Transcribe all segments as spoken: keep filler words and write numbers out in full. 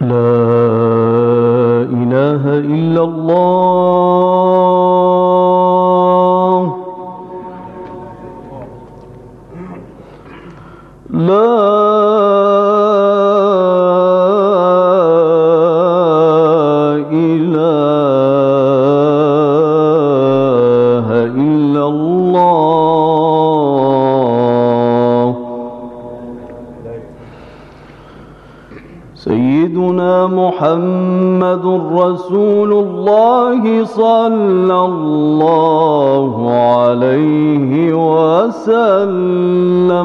لا إله إلا الله لا إله إلا الله سيدنا محمد رسول الله صلى الله عليه وسلم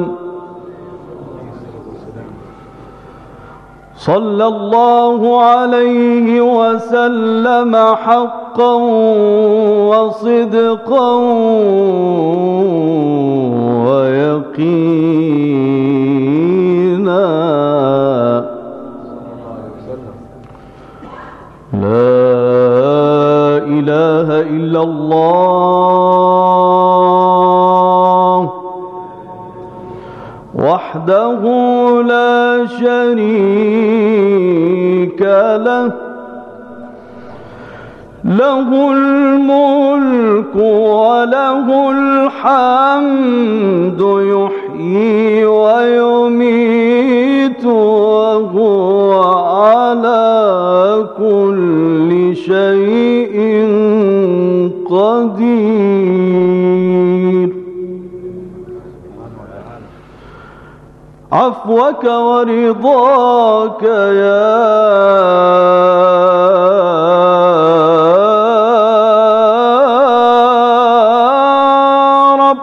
صلى الله عليه وسلم حقا وصدقا ويقينا لا إله إلا الله وحده لا شريك له له الملك وله الحمد يحيي ويميت وهو على كل شيء قدير عفوك ورضاك يا رب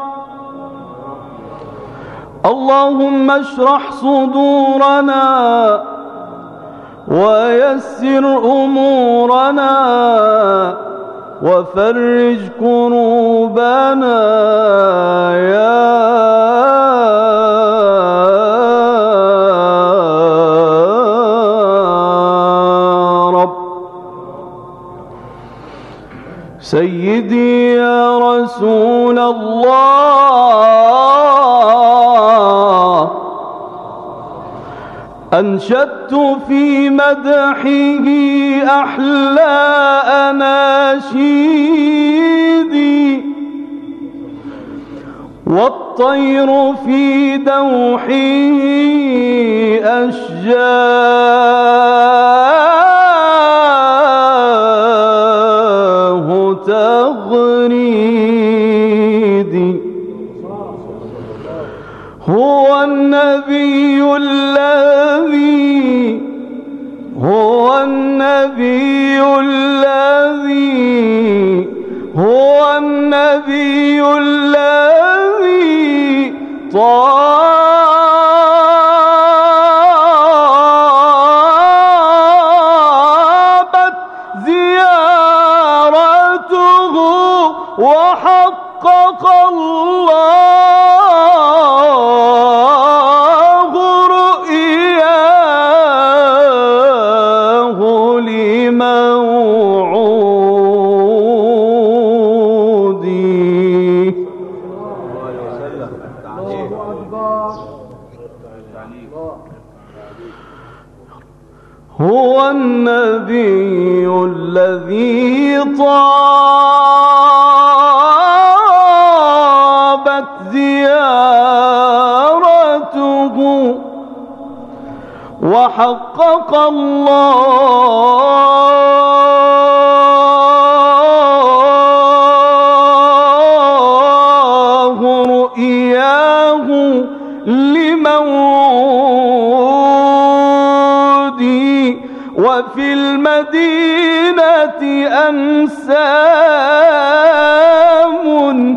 اللهم اشرح صدورنا ويسر أمورنا وفرج كروبنا يا رب سيدي يا رسول الله أنشدت في مدحه أحلى أناشيدي والطير في دوحه أشجاه تغريدي هو النبي الذي هو النبي الذي هو النبي الذي طابت زيارته وحقق الله هو النبي الذي طابت زيارته وحقق الله رؤياه لمودي وفي المدينة أنسام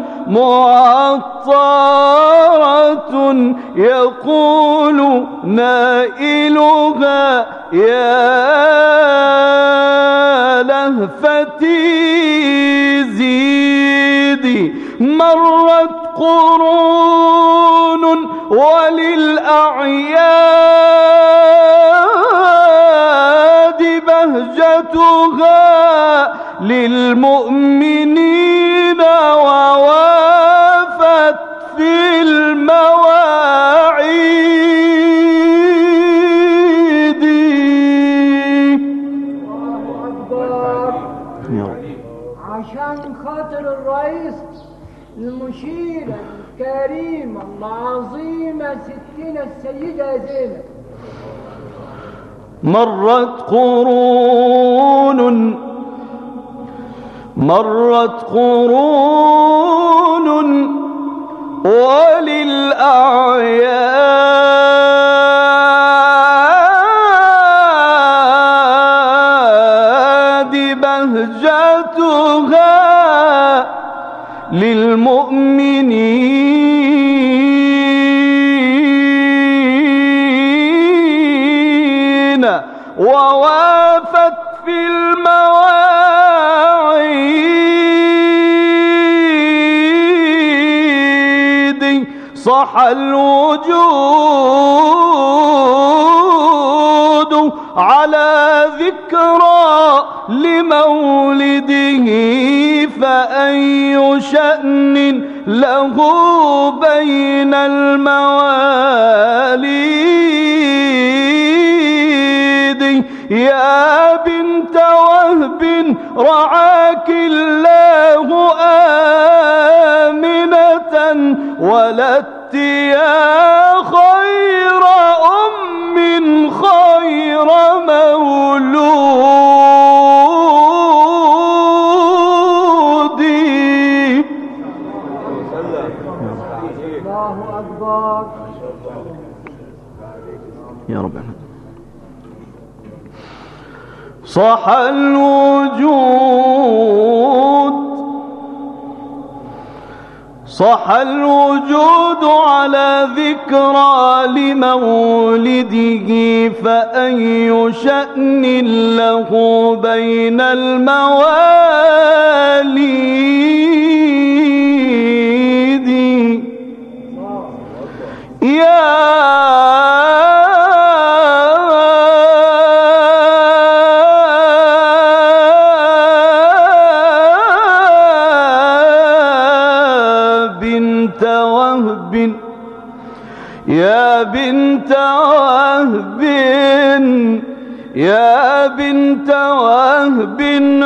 معطرة يقول نائلها يا لهفتي زيدي مرت قرون وللأعياد بهجتها للمؤمنين ووافت في المواعيد عشان خاطر الرئيس المشيرة الكريمة العظيمة ستنا السيدة زينب. مرت قرون مرت قرون وللأعياد بهجتها للمؤمنين ووافت في المواعيد صح الوجود على ذكرى لمولده فأي شأن له بين المواليد يا بنت وهب رعاك الله آمنة ولدت يا خير أم خير مولود. الله أكبر يا رب. صح الوجود صح الوجود على ذكرى لمولده فأي شأن له بين المواليد يا يا بنت وهب يا بنت وهب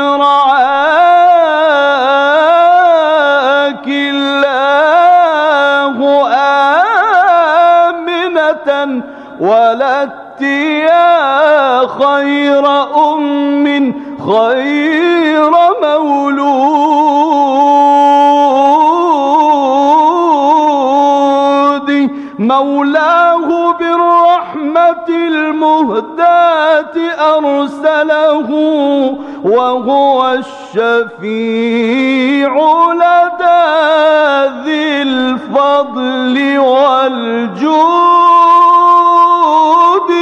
رعاك الله آمنة ولدت يا خير أم خير مولود. مولاه بالرحمة المهداة أرسله وهو الشفيع لدى ذي الفضل والجود.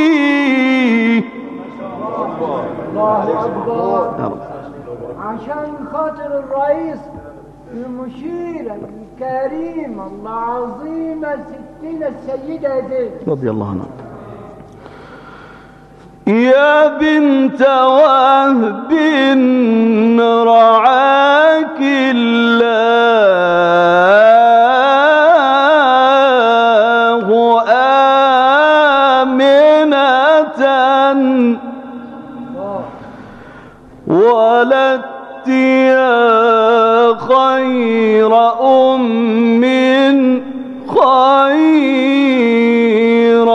الله أكبر. عشان خاطر الرئيس المشيرة الكريمة العظيمة ستنا السيدة زينب رضي الله عنها. يا بنت وهب رعاك الله آمنة ولدت يا خير أم خير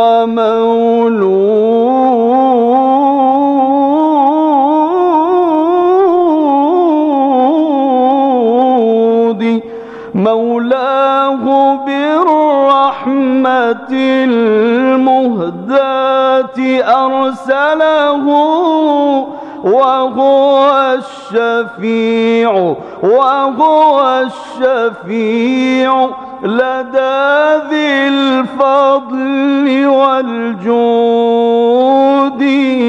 مولود. مولاه بالرحمة المهداة أرسله وهو الشفيع وهو الشفيع لدى ذي الفضل والجود.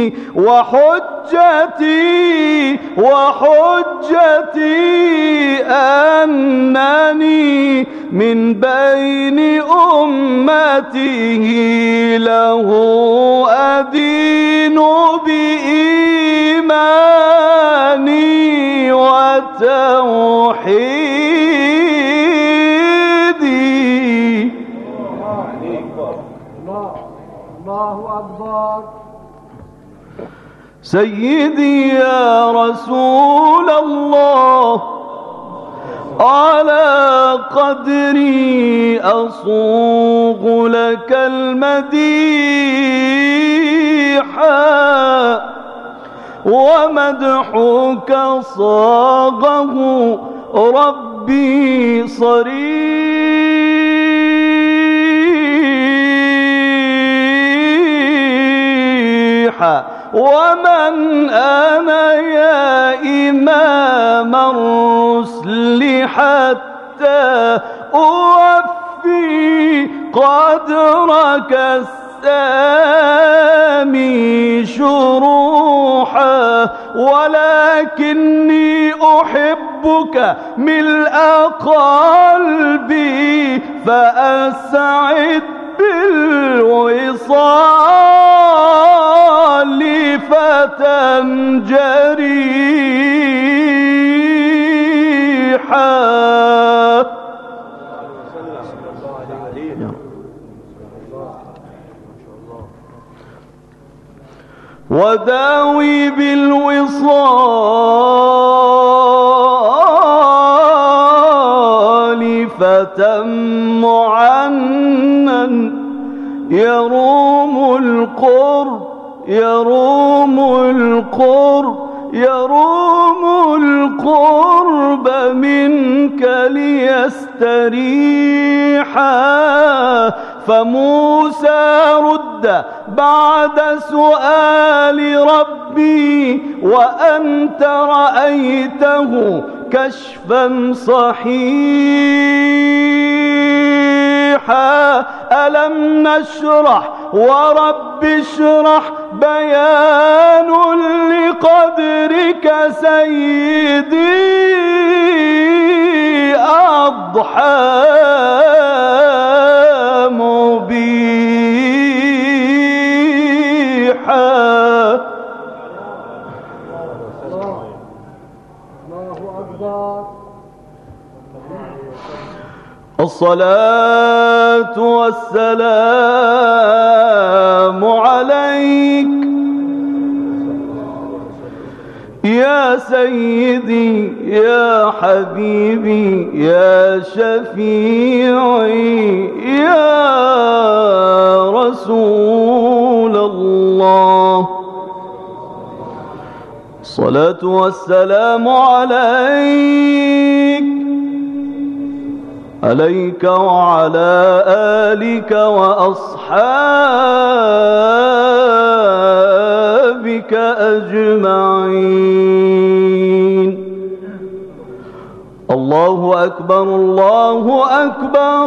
وحجتي وحجتي أنني من بين أمته له أدين بإيماني وتوحيدي. الله أكبر. سيدي يا رسول الله على قدري أصوغ لك المديحا ومدحك صاغه ربي صريحا ومن أنا يا إمام الرسل حتى أوفي قدرك السامي شروحا ولكني أحبك ملء قلبي فأسعد بالوصال فتنجريحا. وداوي بالوصال فتم عنا يروم القرب يروم القرب يروم القرب منك ليستريحا. فموسى رد بعد سؤال ربي وأنت رأيته كشفا صحيحا. ألم نشرح ورب اشرح بيان لقدرك سيدي أضحى مبيحا. الله أكبر. الصلاة والسلام عليك يا سيدي يا حبيبي يا شفيعي يا رسول الله. الصلاة والسلام عليك عليك وعلى آلك وأصحابك أجمعين. الله أكبر الله أكبر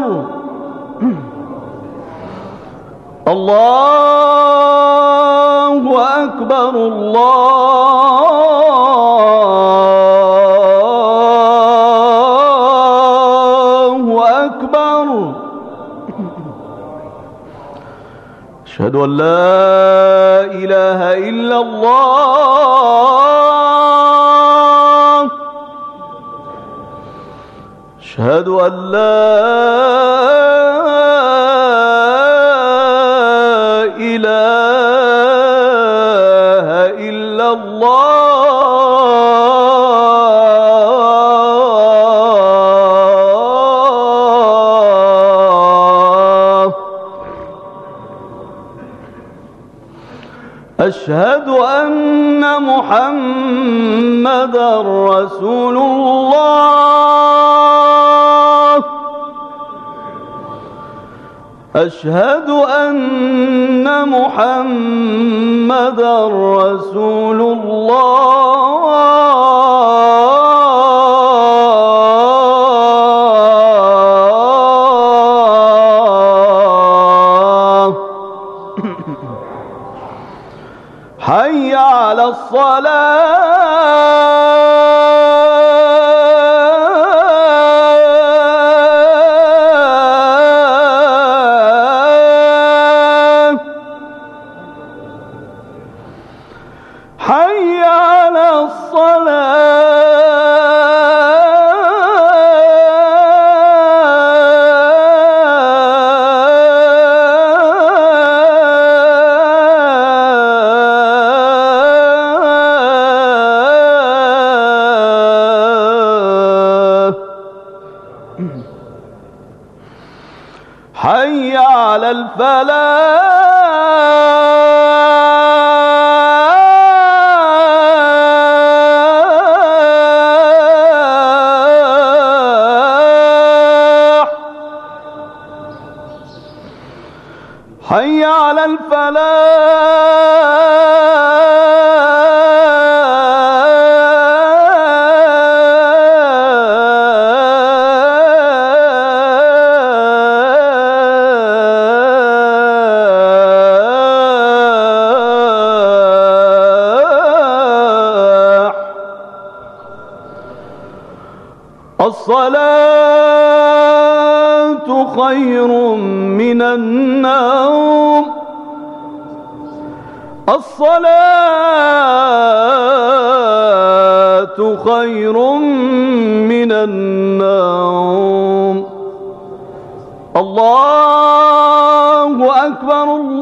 الله أكبر الله أكبر. أشهد أن لا إله إلا الله أشهد أن لا إله إلا الله أشهد أن محمدًا رسول الله أشهد أن محمدًا رسول الله. حي على الصلاة حي على الصلاة. الفلاح حي على الفلاح الصلاة خير من النوم الصلاة خير من النوم الله أكبر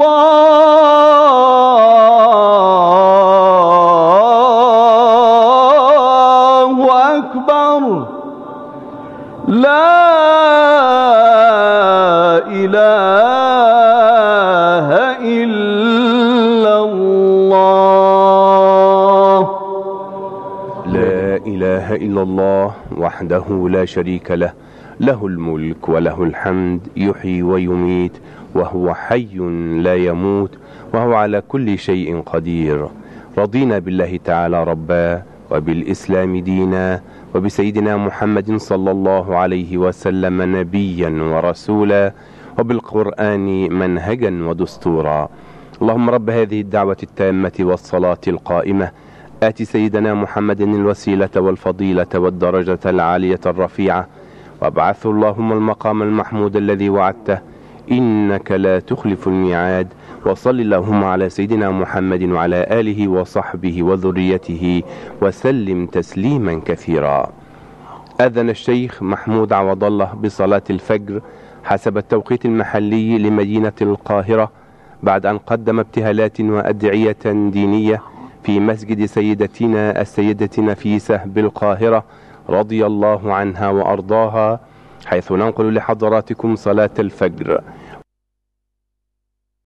الله أكبر لا إله إلا الله لا إله إلا الله وحده لا شريك له، له الملك وله الحمد، يحيي ويميت وهو حي لا يموت، وهو على كل شيء قدير. رضينا بالله تعالى ربا، وبالإسلام دينا، وبسيدنا محمد صلى الله عليه وسلم نبيا ورسولا، وبالقرآن منهجا ودستورا. اللهم رب هذه الدعوة التامة والصلاة القائمة، آت سيدنا محمد الوسيلة والفضيلة والدرجة العالية الرفيعة، وابعثه اللهم المقام المحمود الذي وعدته، إنك لا تخلف الميعاد. وصل اللهم على سيدنا محمد وعلى آله وصحبه وذريته وسلم تسليما كثيرا. أذن الشيخ محمود عوض الله بصلاة الفجر حسب التوقيت المحلي لمدينة القاهرة، بعد أن قدم ابتهالات وأدعية دينية في مسجد سيدتنا السيدة نفيسة بالقاهرة رضي الله عنها وأرضاها، حيث ننقل لحضراتكم صلاة الفجر